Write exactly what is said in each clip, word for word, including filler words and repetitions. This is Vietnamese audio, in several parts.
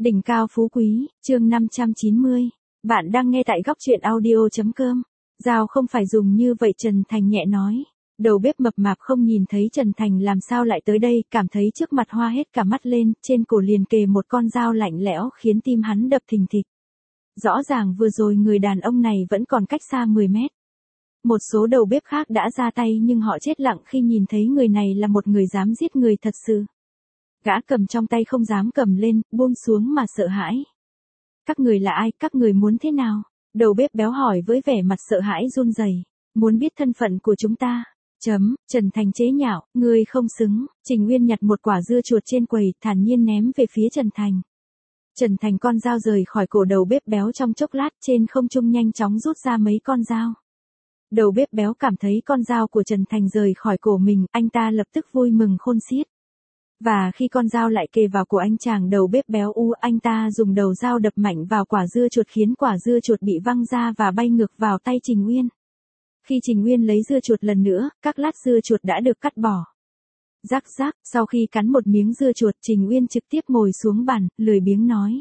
Đỉnh cao phú quý, chương năm trăm chín mươi. Bạn đang nghe tại góc truyện audio.com. Dao không phải dùng như vậy, Trần Thành nhẹ nói. Đầu bếp mập mạp không nhìn thấy Trần Thành làm sao lại tới đây, cảm thấy trước mặt hoa hết cả mắt lên, trên cổ liền kề một con dao lạnh lẽo khiến tim hắn đập thình thịch. Rõ ràng vừa rồi người đàn ông này vẫn còn cách xa mười mét. Một số đầu bếp khác đã ra tay nhưng họ chết lặng khi nhìn thấy người này là một người dám giết người thật sự. Gã cầm trong tay không dám cầm lên, buông xuống mà sợ hãi. Các người là ai, các người muốn thế nào? Đầu bếp béo hỏi với vẻ mặt sợ hãi run rẩy. Muốn biết thân phận của chúng ta? Chấm, Trần Thành chế nhạo, ngươi không xứng. Trình Nguyên nhặt một quả dưa chuột trên quầy, thản nhiên ném về phía Trần Thành. Trần Thành con dao rời khỏi cổ đầu bếp béo trong chốc lát, trên không trung nhanh chóng rút ra mấy con dao. Đầu bếp béo cảm thấy con dao của Trần Thành rời khỏi cổ mình, anh ta lập tức vui mừng khôn xiết. Và khi con dao lại kề vào cổ anh chàng đầu bếp béo u, anh ta dùng đầu dao đập mạnh vào quả dưa chuột khiến quả dưa chuột bị văng ra và bay ngược vào tay Trình Nguyên. Khi Trình Nguyên lấy dưa chuột lần nữa, các lát dưa chuột đã được cắt bỏ. Rắc rắc, sau khi cắn một miếng dưa chuột, Trình Nguyên trực tiếp ngồi xuống bàn, lười biếng nói.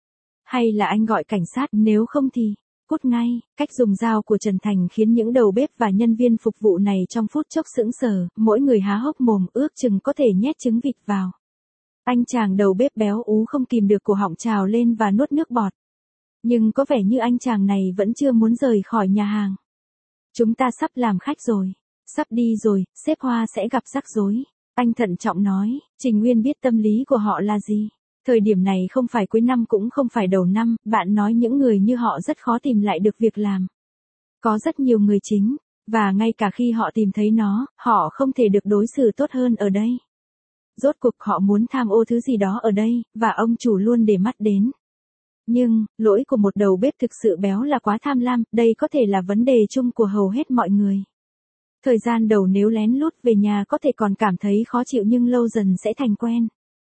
Hay là anh gọi cảnh sát, nếu không thì... Cút ngay. Cách dùng dao của Trần Thành khiến những đầu bếp và nhân viên phục vụ này trong phút chốc sững sờ, mỗi người há hốc mồm, ước chừng có thể nhét trứng vịt vào. Anh chàng đầu bếp béo ú không kìm được cổ họng trào lên và nuốt nước bọt. Nhưng có vẻ như anh chàng này vẫn chưa muốn rời khỏi nhà hàng. Chúng ta sắp làm khách rồi. Sắp đi rồi, sếp Hoa sẽ gặp rắc rối. Anh thận trọng nói. Trình Nguyên biết tâm lý của họ là gì. Thời điểm này không phải cuối năm cũng không phải đầu năm, bạn nói những người như họ rất khó tìm lại được việc làm. Có rất nhiều người chính, và ngay cả khi họ tìm thấy nó, họ không thể được đối xử tốt hơn ở đây. Rốt cuộc họ muốn tham ô thứ gì đó ở đây, và ông chủ luôn để mắt đến. Nhưng, lỗi của một đầu bếp thực sự béo là quá tham lam, đây có thể là vấn đề chung của hầu hết mọi người. Thời gian đầu nếu lén lút về nhà có thể còn cảm thấy khó chịu nhưng lâu dần sẽ thành quen.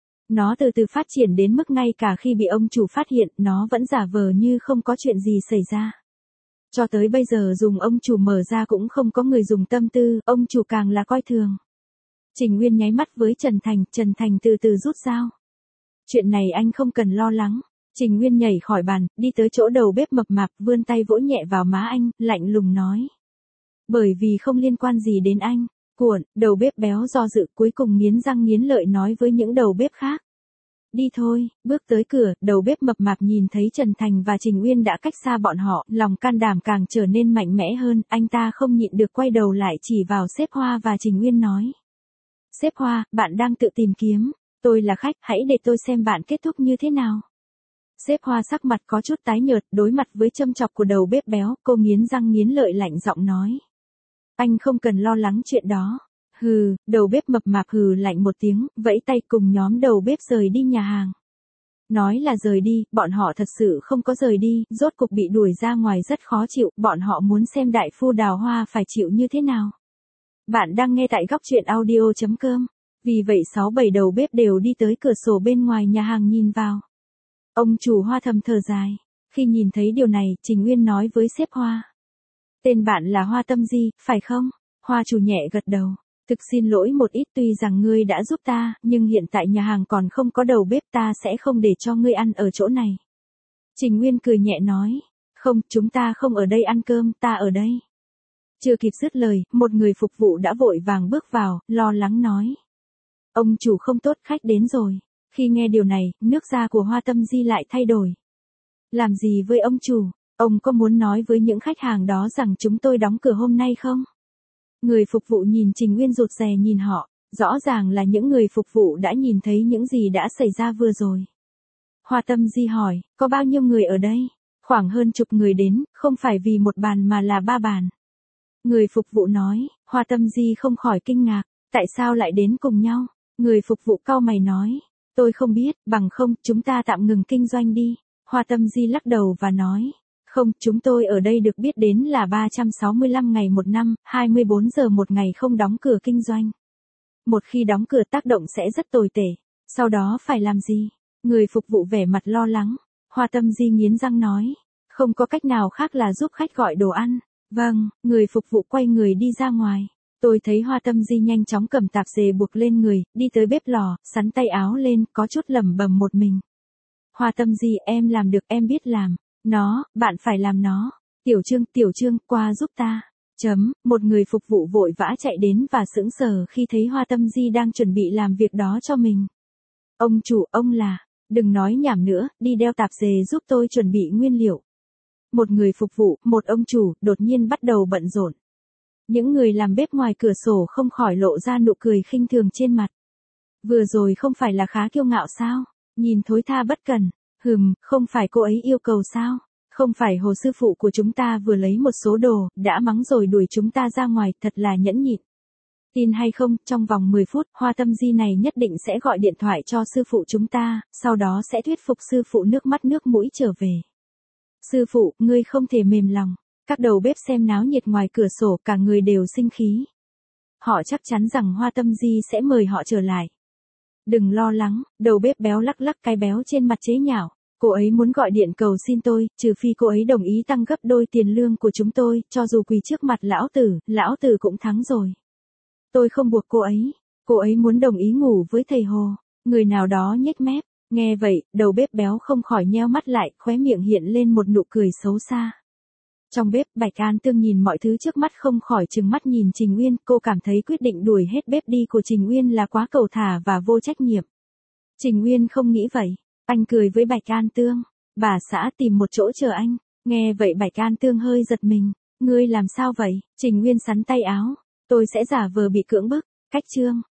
Nó từ từ phát triển đến mức ngay cả khi bị ông chủ phát hiện, nó vẫn giả vờ như không có chuyện gì xảy ra. Cho tới bây giờ dùng ông chủ mở ra cũng không có người dùng tâm tư, ông chủ càng là coi thường. Trình Nguyên nháy mắt với Trần Thành, Trần Thành từ từ rút dao. Chuyện này anh không cần lo lắng. Trình Nguyên nhảy khỏi bàn, đi tới chỗ đầu bếp mập mạp, vươn tay vỗ nhẹ vào má anh, lạnh lùng nói. Bởi vì không liên quan gì đến anh. Cuộn, đầu bếp béo do dự cuối cùng nghiến răng nghiến lợi nói với những đầu bếp khác. Đi thôi, bước tới cửa, đầu bếp mập mạp nhìn thấy Trần Thành và Trình Nguyên đã cách xa bọn họ, lòng can đảm càng trở nên mạnh mẽ hơn, anh ta không nhịn được quay đầu lại chỉ vào sếp Hoa và Trình Nguyên nói. Sếp Hoa, bạn đang tự tìm kiếm, tôi là khách, hãy để tôi xem bạn kết thúc như thế nào. Sếp Hoa sắc mặt có chút tái nhợt, đối mặt với châm chọc của đầu bếp béo, cô nghiến răng nghiến lợi lạnh giọng nói. Anh không cần lo lắng chuyện đó. Hừ, đầu bếp mập mạp hừ lạnh một tiếng, vẫy tay cùng nhóm đầu bếp rời đi nhà hàng. Nói là rời đi, bọn họ thật sự không có rời đi, rốt cục bị đuổi ra ngoài rất khó chịu, bọn họ muốn xem đại phu Đào Hoa phải chịu như thế nào. Bạn đang nghe tại góc truyện audio.com. Vì vậy sáu bảy đầu bếp đều đi tới cửa sổ bên ngoài nhà hàng nhìn vào. Ông chủ Hoa thầm thở dài. Khi nhìn thấy điều này, Trình Nguyên nói với sếp Hoa. Tên bạn là Hoa Tâm Di, phải không? Hoa chủ nhẹ gật đầu. Thực xin lỗi một ít, tuy rằng ngươi đã giúp ta, nhưng hiện tại nhà hàng còn không có đầu bếp, ta sẽ không để cho ngươi ăn ở chỗ này. Trình Nguyên cười nhẹ nói. Không, chúng ta không ở đây ăn cơm, ta ở đây. Chưa kịp dứt lời, một người phục vụ đã vội vàng bước vào, lo lắng nói. Ông chủ không tốt, khách đến rồi. Khi nghe điều này, nước da của Hoa Tâm Di lại thay đổi. Làm gì với ông chủ? Ông có muốn nói với những khách hàng đó rằng chúng tôi đóng cửa hôm nay không? Người phục vụ nhìn Trình Nguyên rụt rè nhìn họ, rõ ràng là những người phục vụ đã nhìn thấy những gì đã xảy ra vừa rồi. Hoa Tâm Di hỏi, có bao nhiêu người ở đây? Khoảng hơn chục người đến, không phải vì một bàn mà là ba bàn. Người phục vụ nói, Hoa Tâm Di không khỏi kinh ngạc, tại sao lại đến cùng nhau? Người phục vụ cau mày nói, tôi không biết, bằng không, chúng ta tạm ngừng kinh doanh đi. Hoa Tâm Di lắc đầu và nói. Không, chúng tôi ở đây được biết đến là ba trăm sáu mươi lăm ngày một năm, hai mươi bốn giờ một ngày không đóng cửa kinh doanh. Một khi đóng cửa tác động sẽ rất tồi tệ. Sau đó phải làm gì? Người phục vụ vẻ mặt lo lắng. Hoa Tâm Di nghiến răng nói. Không có cách nào khác là giúp khách gọi đồ ăn. Vâng, người phục vụ quay người đi ra ngoài. Tôi thấy Hoa Tâm Di nhanh chóng cầm tạp dề buộc lên người, đi tới bếp lò, sắn tay áo lên, có chút lẩm bẩm một mình. Hoa Tâm Di, em làm được, em biết làm. Nó, bạn phải làm nó. Tiểu Trương, Tiểu Trương, qua giúp ta. Chấm, một người phục vụ vội vã chạy đến và sững sờ khi thấy Hoa Tâm Di đang chuẩn bị làm việc đó cho mình. Ông chủ, ông là, đừng nói nhảm nữa, đi đeo tạp dề giúp tôi chuẩn bị nguyên liệu. Một người phục vụ, một ông chủ, đột nhiên bắt đầu bận rộn. Những người làm bếp ngoài cửa sổ không khỏi lộ ra nụ cười khinh thường trên mặt. Vừa rồi không phải là khá kiêu ngạo sao? Nhìn thối tha bất cần. Hừm, không phải cô ấy yêu cầu sao? Không phải Hồ sư phụ của chúng ta vừa lấy một số đồ, đã mắng rồi đuổi chúng ta ra ngoài, thật là nhẫn nhịn. Tin hay không, trong vòng mười phút, Hoa Tâm Di này nhất định sẽ gọi điện thoại cho sư phụ chúng ta, sau đó sẽ thuyết phục sư phụ nước mắt nước mũi trở về. Sư phụ, ngươi không thể mềm lòng. Các đầu bếp xem náo nhiệt ngoài cửa sổ, cả người đều sinh khí. Họ chắc chắn rằng Hoa Tâm Di sẽ mời họ trở lại. Đừng lo lắng, đầu bếp béo lắc lắc cái béo trên mặt chế nhạo. Cô ấy muốn gọi điện cầu xin tôi, trừ phi cô ấy đồng ý tăng gấp đôi tiền lương của chúng tôi, cho dù quỳ trước mặt lão tử, lão tử cũng thắng rồi. Tôi không buộc cô ấy. Cô ấy muốn đồng ý ngủ với thầy Hồ. Người nào đó nhếch mép. Nghe vậy, đầu bếp béo không khỏi nheo mắt lại, khóe miệng hiện lên một nụ cười xấu xa. Trong bếp, Bạch An Tương nhìn mọi thứ trước mắt không khỏi trừng mắt nhìn Trình Uyên, cô cảm thấy quyết định đuổi hết bếp đi của Trình Uyên là quá cầu thả và vô trách nhiệm. Trình Uyên không nghĩ vậy, anh cười với Bạch An Tương, bà xã tìm một chỗ chờ anh. Nghe vậy Bạch An Tương hơi giật mình, ngươi làm sao vậy? Trình Uyên sắn tay áo, tôi sẽ giả vờ bị cưỡng bức, cách chương.